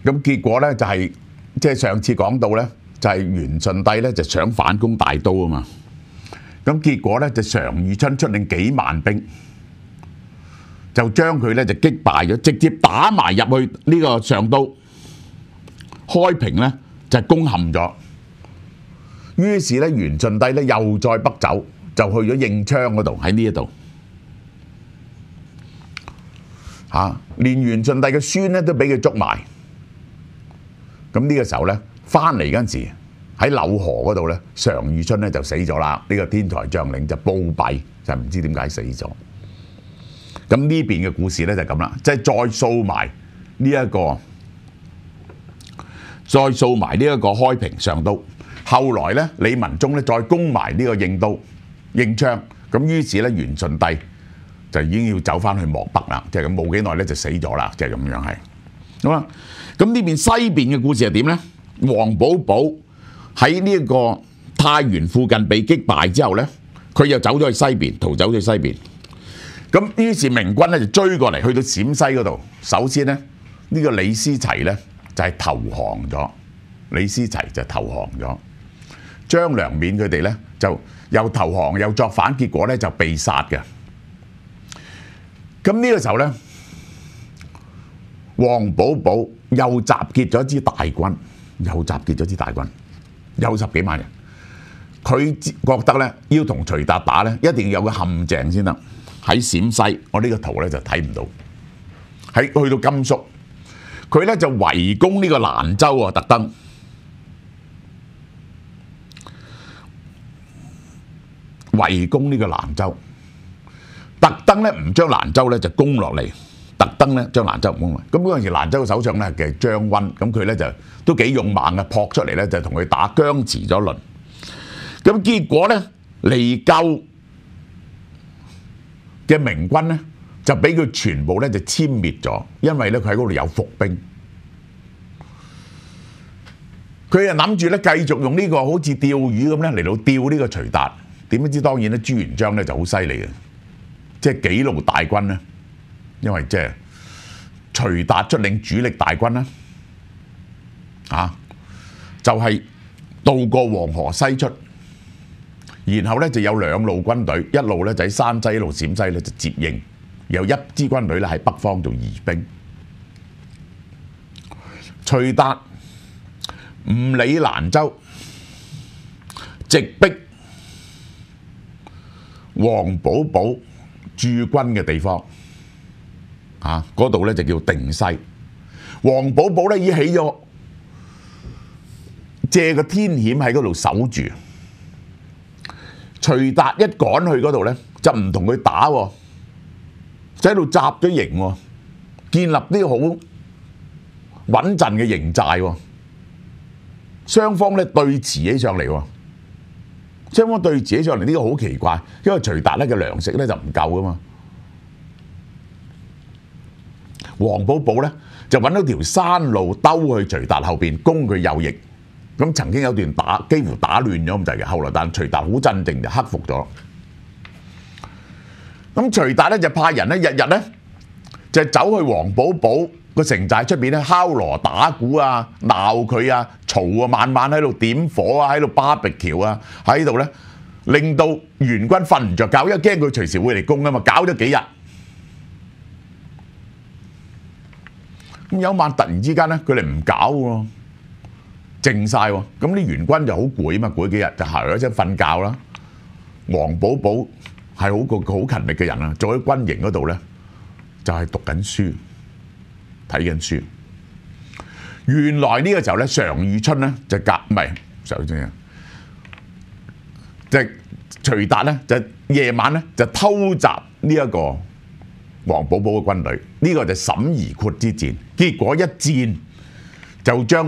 咁結果咧就係即係上次講到咧，就係元順帝咧就想反攻大都啊嘛。咁結果咧就常遇春出領幾萬兵，就將佢咧就擊敗咗，直接打埋入去呢個上都開平咧就攻陷咗。於是咧元順帝咧又再北走，就去咗應昌嗰度，喺呢一度嚇，連元順帝嘅孫咧都俾佢捉埋。咁呢個時候咧，翻嚟嗰陣時喺柳河嗰度咧，常遇春咧就死咗啦。呢個天才將領就暴斃，就唔知點解死咗。咁呢邊嘅故事咧就咁啦，即係再掃埋呢一個，再掃埋呢一個開平上都。後來咧，李文忠咧再攻埋呢個應都、應昌，咁於是咧元順帝就已經要走翻去漠北啦，即係咁冇幾耐咧就死咗啦，即係咁樣係。咁啊，咁呢邊西邊嘅故事係點咧？王保保喺呢一個太原附近被擊敗之後咧，佢又走咗去西邊，逃走咗去西邊。咁於是明軍咧就追過嚟，去到陝西嗰度。首先咧，呢個李思齊咧就係投降咗，李思齊就投降咗。張良勉佢哋咧就又投降又作反，結果咧就被殺嘅。咁呢個時候咧，王保保又集結咗支大軍，有10幾萬人。佢覺得咧要同徐達打咧，一定要有個陷阱先得。喺陝西，我呢個圖咧就睇唔到。去到甘肅，佢咧就圍攻呢個蘭州啊，特登圍攻呢個蘭州，特登咧唔將蘭州咧就攻落嚟，特登咧將蘭州攻落嚟。咁嗰陣時蘭州嘅首相咧嘅張溫，咁佢咧就都幾勇猛嘅，撲出嚟咧就同佢打，僵持咗輪。咁結果咧離救嘅明軍咧就俾佢全部咧就殲滅咗，因為咧佢喺嗰度有伏兵。佢就諗住咧繼續用呢個好似釣魚咁咧嚟到釣呢個徐達。點不知當然咧朱元璋咧就好犀利嘅，即係幾路大軍咧，因為即係徐達出領主力大軍啦，就係渡過黃河西出，然後咧就有兩路軍隊，一路咧就喺山西，一路陝西咧就接應，有一支軍隊咧喺北方做疑兵。徐達唔理蘭州，直逼王保保駐軍嘅地方，嗰度咧就叫定西。王保保咧已起咗，借個天險喺嗰度守住。徐達一趕去嗰度咧，就唔同佢打喎，就喺度紮咗營喎，建立啲好穩陣嘅營寨喎。雙方咧對峙起上嚟喎。雙方對峙起上嚟，呢個好奇怪，因為徐達咧嘅糧食咧就唔夠噶嘛。王保保咧就揾到條山路兜去徐達後邊，攻佢右翼。咁曾經有段幾乎打亂咗咁滯嘅，後來但徐達好鎮定就克服咗。咁徐達咧就派人咧日日咧就走去王保保個城寨出邊咧敲鑼打鼓啊，鬧佢啊，嘈啊，晚晚喺度點火啊，喺度巴比橋啊，喺度咧令到元軍瞓唔着覺，因為驚佢隨時會嚟攻啊嘛，搞咗幾日。咁有一晚突然之間咧，佢哋唔搞喎，靜晒喎。咁啲元軍就好攰啊嘛，攰幾日就行咗一陣瞓覺啦。王保保係好勤力嘅人啊，做喺軍營嗰度咧就係讀緊書。睇緊書，原來呢個時候咧，常遇春咧就徐達咧就夜晚咧就偷襲呢一個王保保嘅軍隊，呢個就沈夷闊之戰。結果一戰就將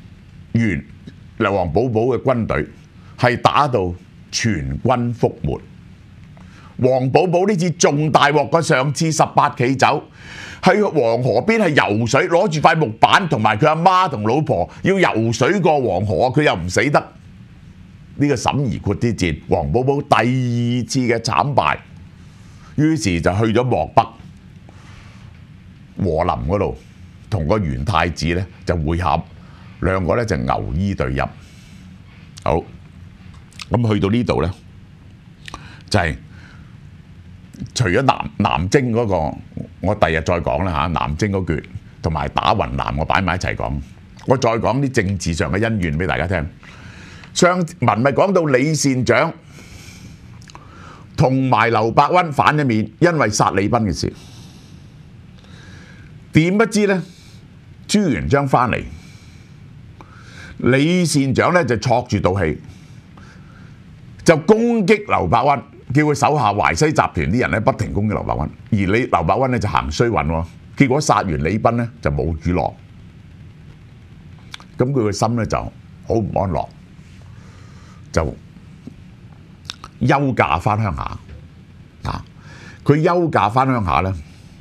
王保保嘅軍隊係打到全軍覆沒。王保保呢次仲大鑊過上次18騎走。喺黃河邊係游水，攞住塊木板同埋佢阿媽同老婆要游水過黃河，佢又唔死得。呢個沈夷闊之戰，王保保第二次嘅慘敗，於是就去咗漠北和林嗰度同個元太子咧就會合，兩個咧就牛衣對泣。好，咁去到呢度咧，就係、除咗南征嗰、個，我第日再講啦嚇，南征嗰橛同埋打雲南我擺埋一齊講，我再講啲政治上嘅恩怨俾大家聽。上文咪講到李善長同埋劉伯溫反咗面，因為殺李斌嘅事，點不知咧朱元璋翻嚟，李善長咧就挫住道氣，就攻擊劉伯溫，叫佢手下淮西集團啲人咧不停攻擊劉伯溫，而劉伯溫咧就行衰運喎，結果殺完李斌咧就冇雨落，咁佢個心咧就好唔安樂，就休假翻鄉下。啊，佢休假翻鄉下咧，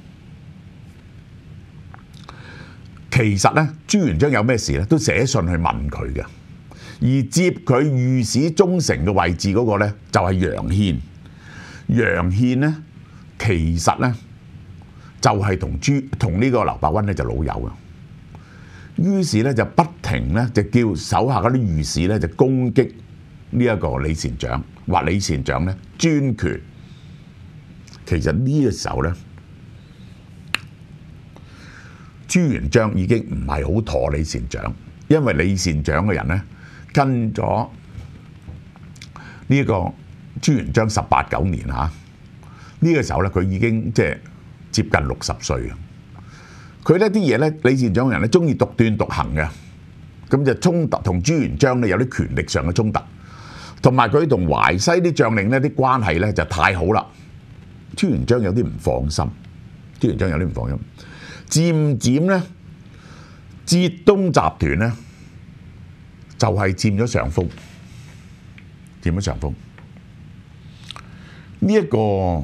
其實咧朱元璋有咩事咧，都寫信去問佢嘅。而接佢御史中丞嘅位置嗰個咧，就係楊憲。楊憲咧，其實咧就係同呢個劉伯溫咧就老友嘅。於是咧就不停咧就叫手下嗰啲御史咧就攻擊呢一個李善長，話李善長咧專權。其實呢個時候咧，朱元璋已經唔係好妥李善長，因為李善長嘅人咧跟咗呢個朱元璋18、19年嚇，呢個時候咧佢已經即係接近60歲啊！佢呢啲嘢咧，李善長嘅人咧中意獨斷獨行嘅，咁就衝突同朱元璋咧有啲權力上嘅衝突，同埋佢同淮西啲將領咧啲關係咧就太好啦。朱元璋有啲唔放心，漸漸咧，浙東集團咧就係佔咗上風，呢一個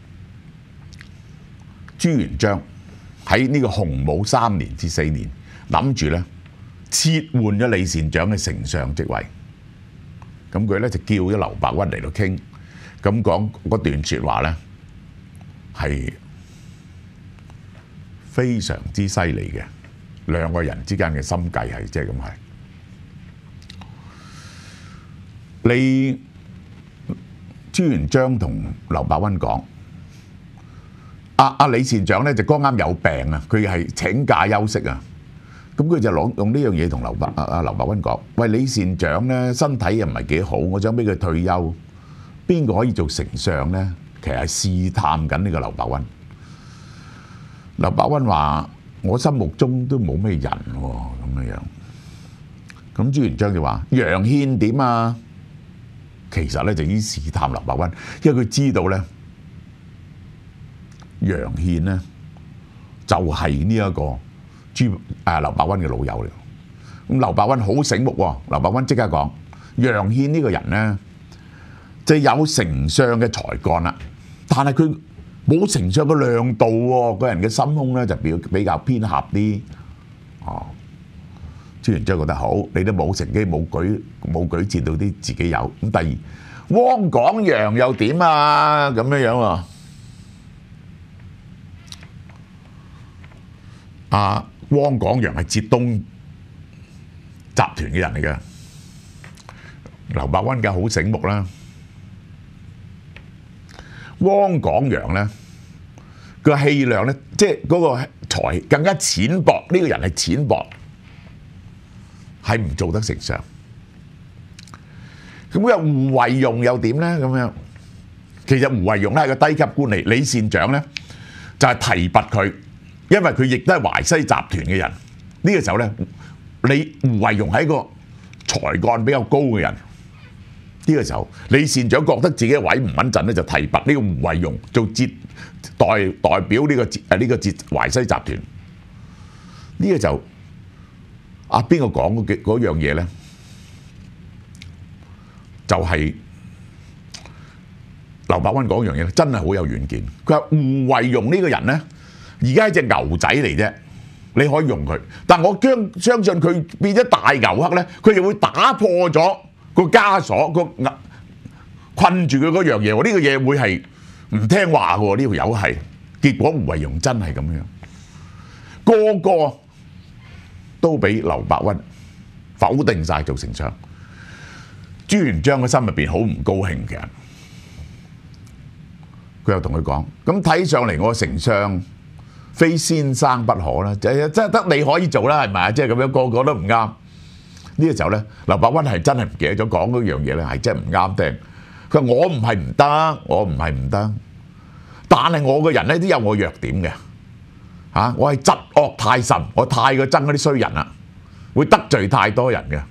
朱元璋喺呢個洪武3年至4年，諗住咧撤換咗李善長嘅丞相職位，咁佢咧就叫咗劉伯溫嚟到傾，咁講嗰段説話咧。係非常之犀利嘅，兩個人之間嘅心計係即係咁係。你朱元璋同劉伯溫講，李善長咧就剛啱有病啊，佢係請假休息啊，咁佢就用呢樣嘢同劉伯溫講，喂，李善長咧身體又唔係幾好，我想俾佢退休，邊個可以做丞相咧？其實係試探緊呢個劉伯溫。劉伯溫話：我心目中都冇咩人喎，咁樣。咁朱元璋就話：楊憲點啊？其實咧就已經試探劉伯溫，因為佢知道咧，楊憲咧就係呢一個劉伯溫嘅老友嚟。咁劉伯溫好醒目喎，劉伯溫即刻講：楊憲呢個人咧就有丞相嘅才幹啦。但係佢冇丞相嘅亮度喎，個人嘅心胸咧就比較偏狹啲。朱元璋覺得好，你都冇乘機冇舉薦到啲自己有。咁第二，汪廣洋又點啊？咁樣喎。汪廣洋係浙東集團嘅人嚟嘅，劉伯溫梗係好醒目啦。汪廣洋咧個氣量咧，即係嗰個才更加淺薄。呢個人係淺薄，係唔做得丞相。咁又胡惟庸又點咧？咁樣其實胡惟庸咧係個低級官嚟，李善長咧就係提拔佢，因為佢亦都係淮西集團嘅人。呢個時候咧，胡惟庸係一個才幹比較高嘅人。呢個時候，李善長覺得自己嘅位唔穩陣咧，就提拔呢個胡惟庸做代表呢個淮西集團。呢個就邊個講嗰樣嘢咧？就係劉伯溫講樣嘢，真係好有遠見。佢話胡惟庸呢個人咧，而家係隻牛仔嚟啫，你可以用佢，但我相信佢變咗大牛克咧，佢就會打破咗個枷鎖，困住佢嗰樣嘢喎。呢個嘢會係唔聽話嘅喎。呢條友係結果胡惟庸真係咁樣，個個都俾劉伯溫否定晒做丞相。朱元璋嘅心入邊好唔高興嘅，佢又同佢講：咁睇上嚟我丞相非先生不可啦，即係得你可以做啦，係咪啊？即係咁樣個個都唔啱。呢個時候咧，劉伯溫係真係唔記得咗講嗰樣嘢咧，係真係唔啱聽。佢話我唔係唔得，我唔係唔得，但係我個人咧都有我弱點嘅嚇，我係嫉惡太甚，我太過憎嗰啲衰人啦，會得罪太多人嘅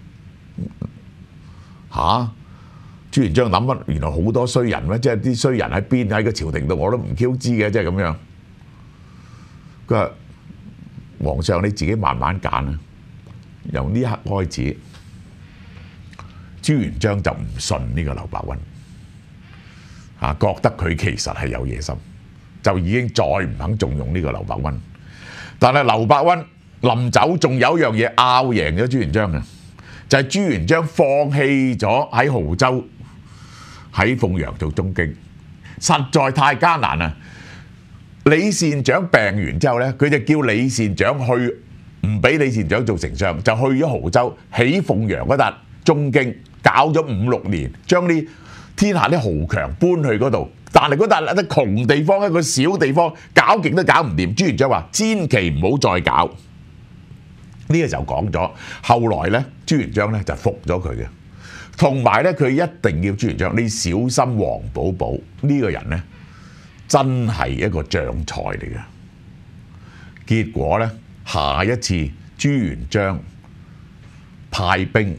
嚇。朱元璋諗乜？原來好多衰人咩？即係啲衰人喺邊？喺個朝廷度我都唔 Q 知嘅，即係咁樣。佢話：皇上你自己慢慢揀啊！由呢刻開始，朱元璋就唔信呢個劉伯溫嚇，覺得佢其實係有野心，就已經再唔肯重用呢個劉伯溫。但係劉伯溫臨走仲有一樣嘢拗贏咗朱元璋嘅，就係朱元璋放棄咗喺亳州、喺鳳陽做中京，實在太艱難啦。李善長病完之後咧，佢就叫李善長去，唔俾李善長做丞相，就去咗亳州起鳳陽嗰笪中京，搞咗5、6年，將啲天下啲豪強搬去嗰度。但係嗰笪一窮地方，一個小地方，搞極都搞唔掂。朱元璋話：千祈唔好再搞。呢個時候講咗，後來咧，朱元璋咧就服咗佢嘅，同埋咧佢一定要朱元璋你小心黃寶寶呢個人咧，真係一個將才嚟嘅。結果咧，下一次朱元璋派兵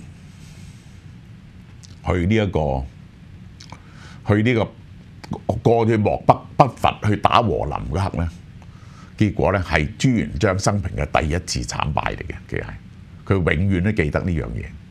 去呢個過去漠北伐去打和林嗰刻咧，結果咧係朱元璋生平嘅第一次慘敗嚟嘅，其實係佢永遠都記得呢樣嘢。